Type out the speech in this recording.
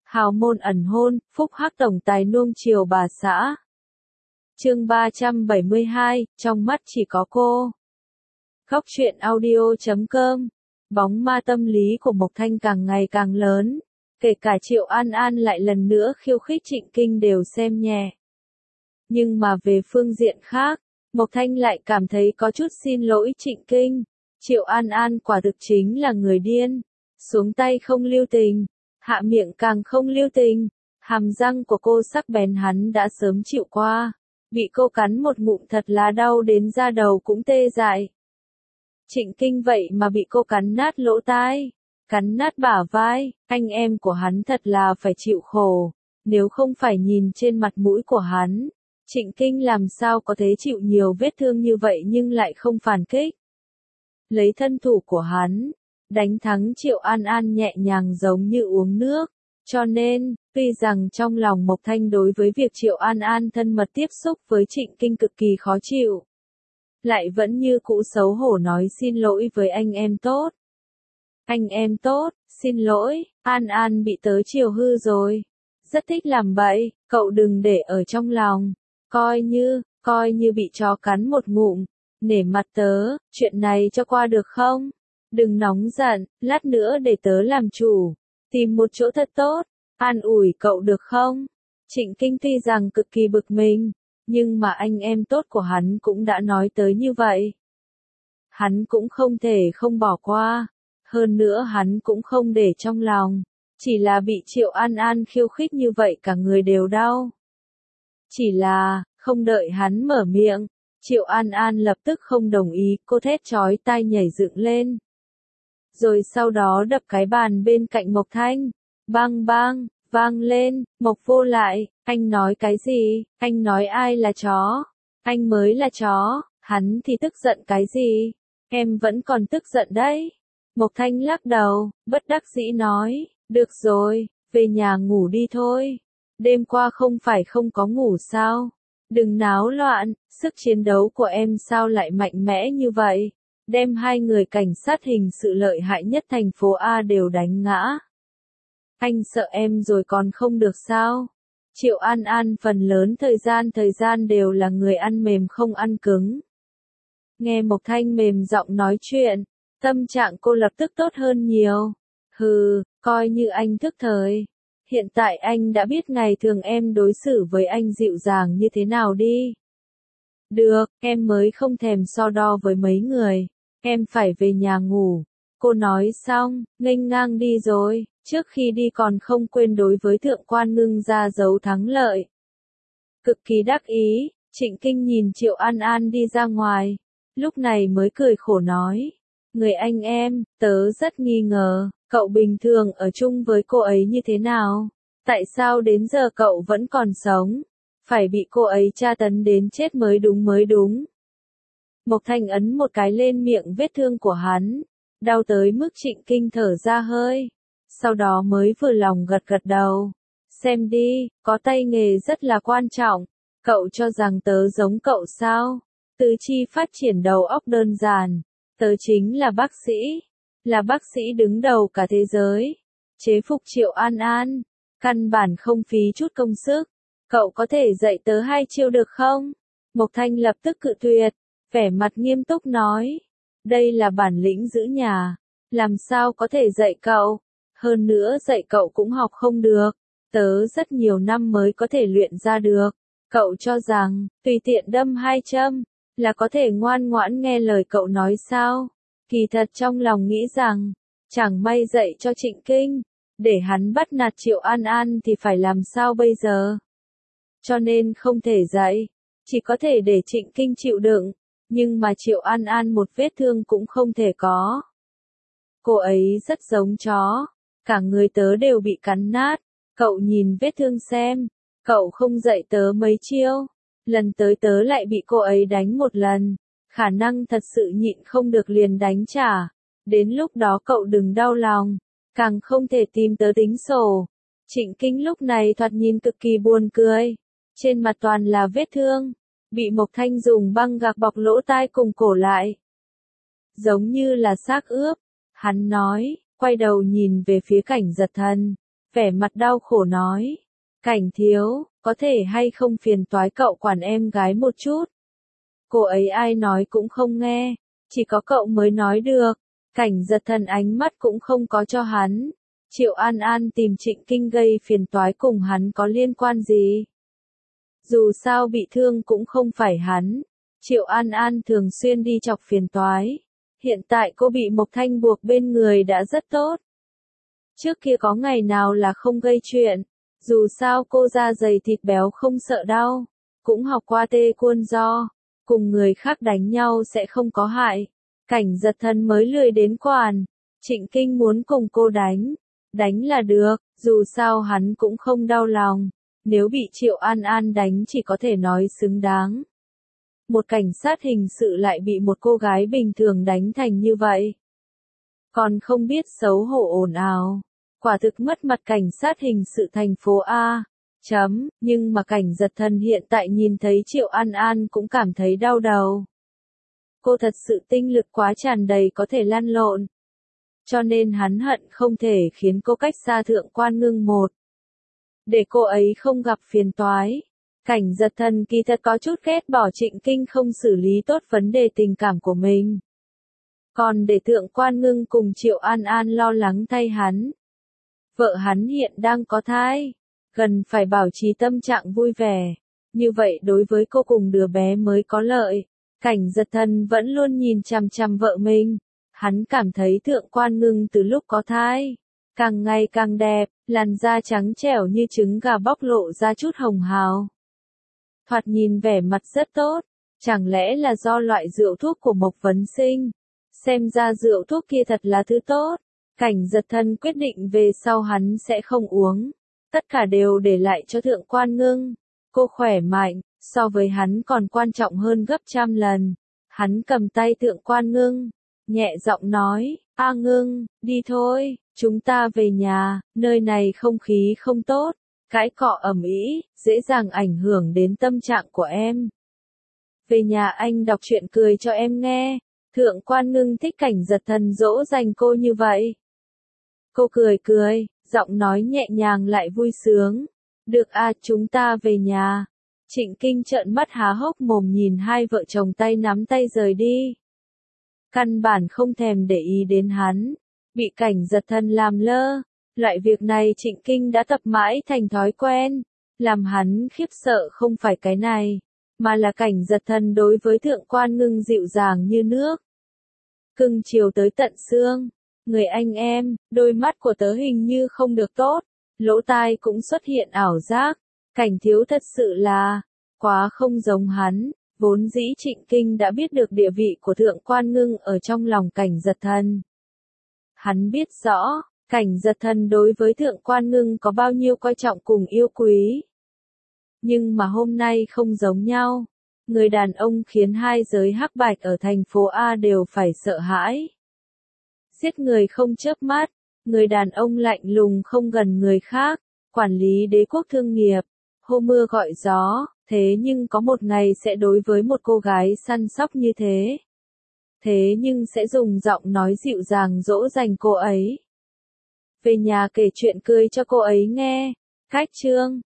Hào môn ẩn hôn, phúc hắc tổng tài nuông chiều bà xã. Chương 372, trong mắt chỉ có cô. Góc truyện audio.com. Bóng ma tâm lý của Mộc Thanh càng ngày càng lớn, kể cả Triệu An An lại lần nữa khiêu khích Trịnh Kinh đều xem nhẹ. Nhưng mà về phương diện khác, Mộc Thanh lại cảm thấy có chút xin lỗi Trịnh Kinh. Triệu An An quả thực chính là người điên, xuống tay không lưu tình, hạ miệng càng không lưu tình, hàm răng của cô sắc bén hắn đã sớm chịu qua, bị cô cắn một ngụm thật là đau đến da đầu cũng tê dại. Trịnh Kinh vậy mà bị cô cắn nát lỗ tai, cắn nát bả vai, anh em của hắn thật là phải chịu khổ, nếu không phải nhìn trên mặt mũi của hắn, Trịnh Kinh làm sao có thể chịu nhiều vết thương như vậy nhưng lại không phản kích. Lấy thân thủ của hắn, đánh thắng Triệu An An nhẹ nhàng giống như uống nước, cho nên, tuy rằng trong lòng Mộc Thanh đối với việc Triệu An An thân mật tiếp xúc với Trịnh Kinh cực kỳ khó chịu, lại vẫn như cũ xấu hổ nói xin lỗi với anh em tốt. Anh em tốt, xin lỗi, An An bị tớ chiều hư rồi, rất thích làm bậy, cậu đừng để ở trong lòng, coi như bị chó cắn một ngụm, nể mặt tớ, chuyện này cho qua được không? Đừng nóng giận, lát nữa để tớ làm chủ, tìm một chỗ thật tốt, an ủi cậu được không? Trịnh Kinh tuy rằng cực kỳ bực mình, nhưng mà anh em tốt của hắn cũng đã nói tới như vậy. Hắn cũng không thể không bỏ qua, hơn nữa hắn cũng không để trong lòng, chỉ là bị Triệu An An khiêu khích như vậy cả người đều đau. Chỉ là, không đợi hắn mở miệng, Triệu An An lập tức không đồng ý, cô thét chói tai nhảy dựng lên. Rồi sau đó đập cái bàn bên cạnh Mộc Thanh, bang bang, vang lên, Mộc Vô lại, anh nói cái gì, anh nói ai là chó, anh mới là chó, hắn thì tức giận cái gì, em vẫn còn tức giận đấy. Mộc Thanh lắc đầu, bất đắc dĩ nói, được rồi, về nhà ngủ đi thôi, đêm qua không phải không có ngủ sao, đừng náo loạn, sức chiến đấu của em sao lại mạnh mẽ như vậy, đem hai người cảnh sát hình sự lợi hại nhất thành phố A đều đánh ngã. Anh sợ em rồi còn không được sao? Triệu An An phần lớn thời gian đều là người ăn mềm không ăn cứng. Nghe Mộc Thanh mềm giọng nói chuyện, tâm trạng cô lập tức tốt hơn nhiều. Hừ, coi như anh thức thời. Hiện tại anh đã biết ngày thường em đối xử với anh dịu dàng như thế nào đi. Được, em mới không thèm so đo với mấy người. Em phải về nhà ngủ. Cô nói xong, nghênh ngang đi rồi, trước khi đi còn không quên đối với thượng quan Ngưng ra dấu thắng lợi. Cực kỳ đắc ý, Trịnh Kinh nhìn Triệu An An đi ra ngoài, lúc này mới cười khổ nói. Người anh em, tớ rất nghi ngờ, cậu bình thường ở chung với cô ấy như thế nào? Tại sao đến giờ cậu vẫn còn sống? Phải bị cô ấy tra tấn đến chết mới đúng. Mộc Thanh ấn một cái lên miệng vết thương của hắn, đau tới mức Trịnh Kinh thở ra hơi, sau đó mới vừa lòng gật đầu. Xem đi, có tay nghề rất là quan trọng, cậu cho rằng tớ giống cậu sao? Tứ chi phát triển đầu óc đơn giản, tớ chính là bác sĩ đứng đầu cả thế giới, chế phục Triệu An An, căn bản không phí chút công sức, cậu có thể dạy tớ 2 chiêu được không? Mộc Thanh lập tức cự tuyệt, vẻ mặt nghiêm túc nói, đây là bản lĩnh giữ nhà, làm sao có thể dạy cậu, hơn nữa dạy cậu cũng học không được, tớ rất nhiều năm mới có thể luyện ra được, cậu cho rằng, tùy tiện đâm 2 châm, là có thể ngoan ngoãn nghe lời cậu nói sao, kỳ thật trong lòng nghĩ rằng, chẳng may dạy cho Trịnh Kinh, để hắn bắt nạt Triệu An An thì phải làm sao bây giờ, cho nên không thể dạy, chỉ có thể để Trịnh Kinh chịu đựng. Nhưng mà Triệu An An một vết thương cũng không thể có. Cô ấy rất giống chó, cả người tớ đều bị cắn nát, cậu nhìn vết thương xem, cậu không dạy tớ mấy chiêu, lần tới tớ lại bị cô ấy đánh một lần, khả năng thật sự nhịn không được liền đánh trả, đến lúc đó cậu đừng đau lòng, càng không thể tìm tớ tính sổ. Trịnh Kinh lúc này thoạt nhìn cực kỳ buồn cười, trên mặt toàn là vết thương. Bị Mộc Thanh dùng băng gạc bọc lỗ tai cùng cổ lại. Giống như là xác ướp, hắn nói, quay đầu nhìn về phía Cảnh Giật Thần, vẻ mặt đau khổ nói. Cảnh thiếu, có thể hay không phiền toái cậu quản em gái một chút. Cô ấy ai nói cũng không nghe, chỉ có cậu mới nói được. Cảnh Giật Thần ánh mắt cũng không có cho hắn. Triệu An An tìm Trịnh Kinh gây phiền toái cùng hắn có liên quan gì? Dù sao bị thương cũng không phải hắn. Triệu An An thường xuyên đi chọc phiền toái. Hiện tại cô bị Mộc Thanh buộc bên người đã rất tốt. Trước kia có ngày nào là không gây chuyện. Dù sao cô da dày thịt béo không sợ đau. Cũng học qua tê quân do. Cùng người khác đánh nhau sẽ không có hại. Cảnh Giật Thần mới lười đến quản. Trịnh Kinh muốn cùng cô đánh. Đánh là được, dù sao hắn cũng không đau lòng. Nếu bị Triệu An An đánh chỉ có thể nói xứng đáng. Một cảnh sát hình sự lại bị một cô gái bình thường đánh thành như vậy. Còn không biết xấu hổ ồn ào. Quả thực mất mặt cảnh sát hình sự thành phố A. Nhưng mà Cảnh Giật Thần hiện tại nhìn thấy Triệu An An cũng cảm thấy đau đầu. Cô thật sự tinh lực quá tràn đầy có thể lăn lộn. Cho nên hắn hận không thể khiến cô cách xa Thượng Quan Ngưng một. Để cô ấy không gặp phiền toái. Cảnh Giật Thần kỳ thật có chút ghét bỏ Trịnh Kinh không xử lý tốt vấn đề tình cảm của mình. Còn để Thượng Quan Ngưng cùng Triệu An An lo lắng thay hắn. Vợ hắn hiện đang có thai. Cần phải bảo trì tâm trạng vui vẻ. Như vậy đối với cô cùng đứa bé mới có lợi. Cảnh Giật Thần vẫn luôn nhìn chằm chằm vợ mình. Hắn cảm thấy Thượng Quan Ngưng từ lúc có thai, càng ngày càng đẹp, làn da trắng trẻo như trứng gà bóc lộ ra chút hồng hào. Thoạt nhìn vẻ mặt rất tốt, chẳng lẽ là do loại rượu thuốc của Mộc Vấn Sinh? Xem ra rượu thuốc kia thật là thứ tốt. Cảnh Giật Thần quyết định về sau hắn sẽ không uống. Tất cả đều để lại cho Thượng Quan Ngưng. Cô khỏe mạnh, so với hắn còn quan trọng hơn gấp trăm lần. Hắn cầm tay Thượng Quan Ngưng, nhẹ giọng nói, A Ngưng, đi thôi, chúng ta về nhà, nơi này không khí không tốt, cãi cọ ầm ĩ, dễ dàng ảnh hưởng đến tâm trạng của em. Về nhà anh đọc truyện cười cho em nghe. Thượng Quan Ngưng thích Cảnh Giật Thần dỗ dành cô như vậy. Cô cười cười, giọng nói nhẹ nhàng lại vui sướng. Được à, chúng ta về nhà. Trịnh Kinh trợn mắt há hốc mồm nhìn hai vợ chồng tay nắm tay rời đi. Căn bản không thèm để ý đến hắn. Bị Cảnh Giật Thần làm lơ. Loại việc này Trịnh Kinh đã tập mãi thành thói quen. Làm hắn khiếp sợ không phải cái này, mà là Cảnh Giật Thần đối với Thượng Quan Ngưng dịu dàng như nước. Cưng chiều tới tận xương. Người anh em, đôi mắt của tớ hình như không được tốt. Lỗ tai cũng xuất hiện ảo giác. Cảnh thiếu thật sự là quá không giống hắn. Vốn dĩ Trịnh Kinh đã biết được địa vị của Thượng Quan Ngưng ở trong lòng Cảnh Giật Thần. Hắn biết rõ, Cảnh Giật Thần đối với Thượng Quan Ngưng có bao nhiêu coi trọng cùng yêu quý. Nhưng mà hôm nay không giống nhau. Người đàn ông khiến hai giới hắc bạch ở thành phố A đều phải sợ hãi. Giết người không chớp mắt, người đàn ông lạnh lùng không gần người khác, quản lý đế quốc thương nghiệp, hô mưa gọi gió, thế nhưng có một ngày sẽ đối với một cô gái săn sóc như thế. Thế nhưng sẽ dùng giọng nói dịu dàng dỗ dành cô ấy. Về nhà kể chuyện cười cho cô ấy nghe. Cách chương